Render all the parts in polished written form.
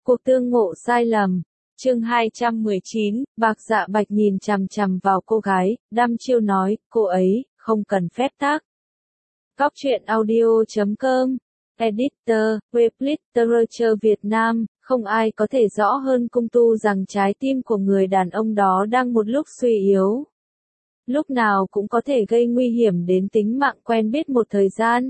Cuộc tương ngộ sai lầm. Chương 219, Bạc Dạ Bạch nhìn chằm chằm vào cô gái, đăm chiêu nói, cô ấy, không cần phép tắc. Góc truyện audio.com, Editor, Webliterature Việt Nam, không ai có thể rõ hơn Cung Tu rằng trái tim của người đàn ông đó đang một lúc suy yếu. Lúc nào cũng có thể gây nguy hiểm đến tính mạng quen biết một thời gian.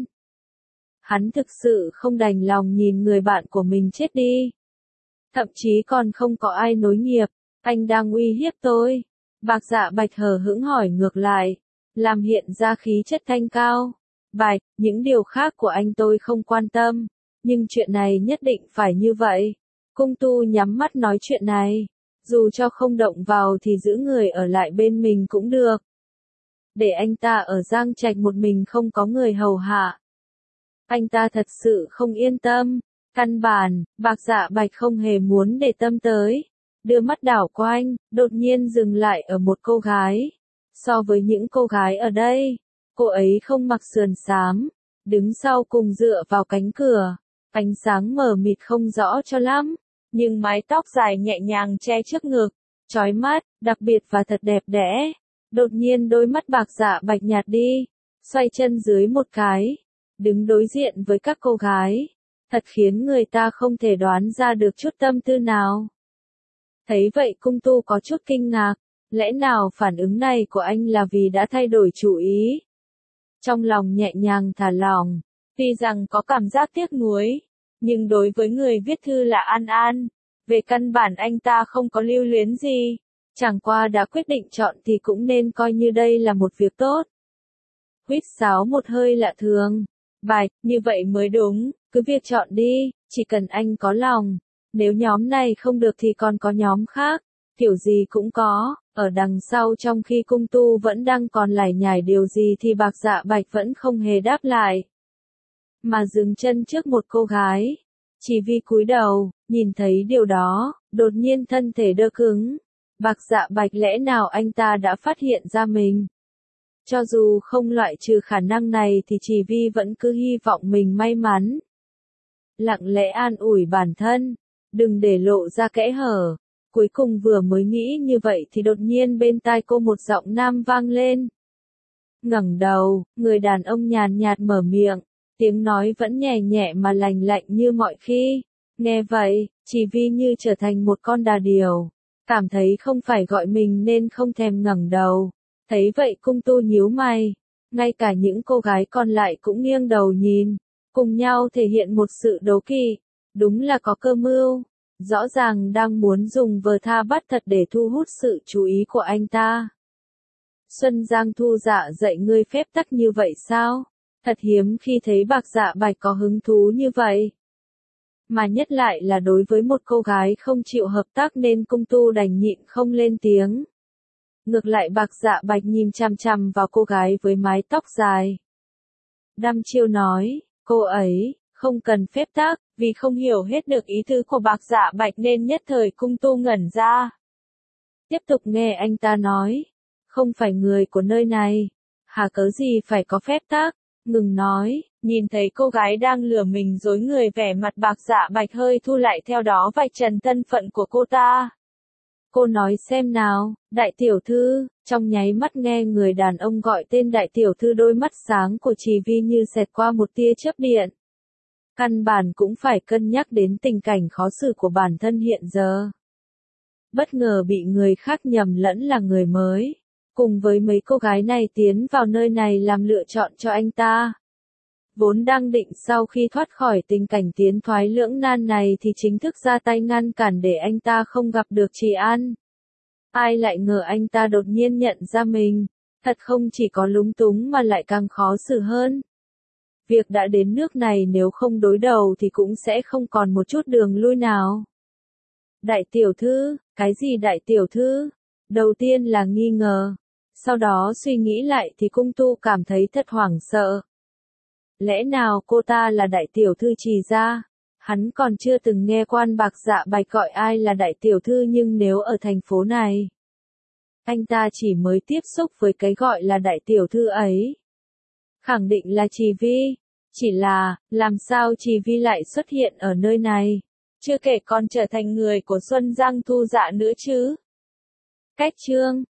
Hắn thực sự không đành lòng nhìn người bạn của mình chết đi. Thậm chí còn không có ai nối nghiệp, anh đang uy hiếp tôi. Bạc Dạ Bạch hờ hững hỏi ngược lại, làm hiện ra khí chất thanh cao. Bạch, những điều khác của anh tôi không quan tâm, nhưng chuyện này nhất định phải như vậy. Cung Tu nhắm mắt nói chuyện này, dù cho không động vào thì giữ người ở lại bên mình cũng được. Để anh ta ở Giang Trạch một mình không có người hầu hạ. Anh ta thật sự không yên tâm. Căn bản, Bạc Dạ Bạch không hề muốn để tâm tới. Đưa mắt đảo quanh, đột nhiên dừng lại ở một cô gái. So với những cô gái ở đây, cô ấy không mặc sườn xám, đứng sau cùng dựa vào cánh cửa. Ánh sáng mờ mịt không rõ cho lắm, nhưng mái tóc dài nhẹ nhàng che trước ngực, chói mắt, đặc biệt và thật đẹp đẽ. Đột nhiên đôi mắt Bạc Dạ Bạch nhạt đi, xoay chân dưới một cái, đứng đối diện với các cô gái. Thật khiến người ta không thể đoán ra được chút tâm tư nào. Thấy vậy Cung Tu có chút kinh ngạc, lẽ nào phản ứng này của anh là vì đã thay đổi chủ ý? Trong lòng nhẹ nhàng thả lỏng, tuy rằng có cảm giác tiếc nuối, nhưng đối với người viết thư là An An, về căn bản anh ta không có lưu luyến gì, chẳng qua đã quyết định chọn thì cũng nên coi như đây là một việc tốt. Huýt sáo một hơi lạ thường, Bạch, như vậy mới đúng. Cứ việc chọn đi, chỉ cần anh có lòng. Nếu nhóm này không được thì còn có nhóm khác, kiểu gì cũng có. Ở đằng sau trong khi Cung Tu vẫn đang còn lải nhải điều gì thì Bạc Dạ Bạch vẫn không hề đáp lại. Mà dừng chân trước một cô gái. Chỉ vì cúi đầu, nhìn thấy điều đó, đột nhiên thân thể đơ cứng. Bạc Dạ Bạch lẽ nào anh ta đã phát hiện ra mình? Cho dù không loại trừ khả năng này thì Chỉ Vi vẫn cứ hy vọng mình may mắn. Lặng lẽ an ủi bản thân, đừng để lộ ra kẽ hở. Cuối cùng vừa mới nghĩ như vậy thì đột nhiên bên tai cô một giọng nam vang lên. Ngẩng đầu, người đàn ông nhàn nhạt mở miệng, tiếng nói vẫn nhẹ nhẹ mà lành lạnh như mọi khi. Nghe vậy, Chỉ Vi như trở thành một con đà điểu, cảm thấy không phải gọi mình nên không thèm ngẩng đầu. Thấy vậy Cung Tu nhíu mày, ngay cả những cô gái còn lại cũng nghiêng đầu nhìn, cùng nhau thể hiện một sự đố kỵ, đúng là có cơ mưu, rõ ràng đang muốn dùng vờ tha bắt thật để thu hút sự chú ý của anh ta. Xuân Giang Thu Dạ dạy ngươi phép tắc như vậy sao? Thật hiếm khi thấy Bạc Dạ Bạch có hứng thú như vậy. Mà nhất lại là đối với một cô gái không chịu hợp tác nên Cung Tu đành nhịn không lên tiếng. Ngược lại Bạc Dạ Bạch nhìn chằm chằm vào cô gái với mái tóc dài. Đăm chiêu nói, cô ấy, không cần phép tắc, vì không hiểu hết được ý tứ của Bạc Dạ Bạch nên nhất thời Cung Tu ngẩn ra. Tiếp tục nghe anh ta nói, không phải người của nơi này, hà cớ gì phải có phép tắc, ngừng nói, nhìn thấy cô gái đang lừa mình dối người vẻ mặt Bạc Dạ Bạch hơi thu lại theo đó vạch trần thân phận của cô ta. Cô nói xem nào, đại tiểu thư, trong nháy mắt nghe người đàn ông gọi tên đại tiểu thư đôi mắt sáng của Chỉ Vi như xẹt qua một tia chớp điện. Căn bản cũng phải cân nhắc đến tình cảnh khó xử của bản thân hiện giờ. Bất ngờ bị người khác nhầm lẫn là người mới, cùng với mấy cô gái này tiến vào nơi này làm lựa chọn cho anh ta. Vốn đang định sau khi thoát khỏi tình cảnh tiến thoái lưỡng nan này thì chính thức ra tay ngăn cản để anh ta không gặp được Trì An. Ai lại ngờ anh ta đột nhiên nhận ra mình, thật không chỉ có lúng túng mà lại càng khó xử hơn. Việc đã đến nước này nếu không đối đầu thì cũng sẽ không còn một chút đường lui nào. Đại tiểu thư, cái gì đại tiểu thư? Đầu tiên là nghi ngờ, sau đó suy nghĩ lại thì Cung Tu cảm thấy thật hoảng sợ. Lẽ nào cô ta là đại tiểu thư Trì gia? Hắn còn chưa từng nghe quan Bạc Dạ Bạch gọi ai là đại tiểu thư nhưng nếu ở thành phố này, anh ta chỉ mới tiếp xúc với cái gọi là đại tiểu thư ấy. Khẳng định là Trì Vi, chỉ là, làm sao Trì Vi lại xuất hiện ở nơi này? chưa kể còn trở thành người của Xuân Giang Thu Dạ nữa chứ. Cách chương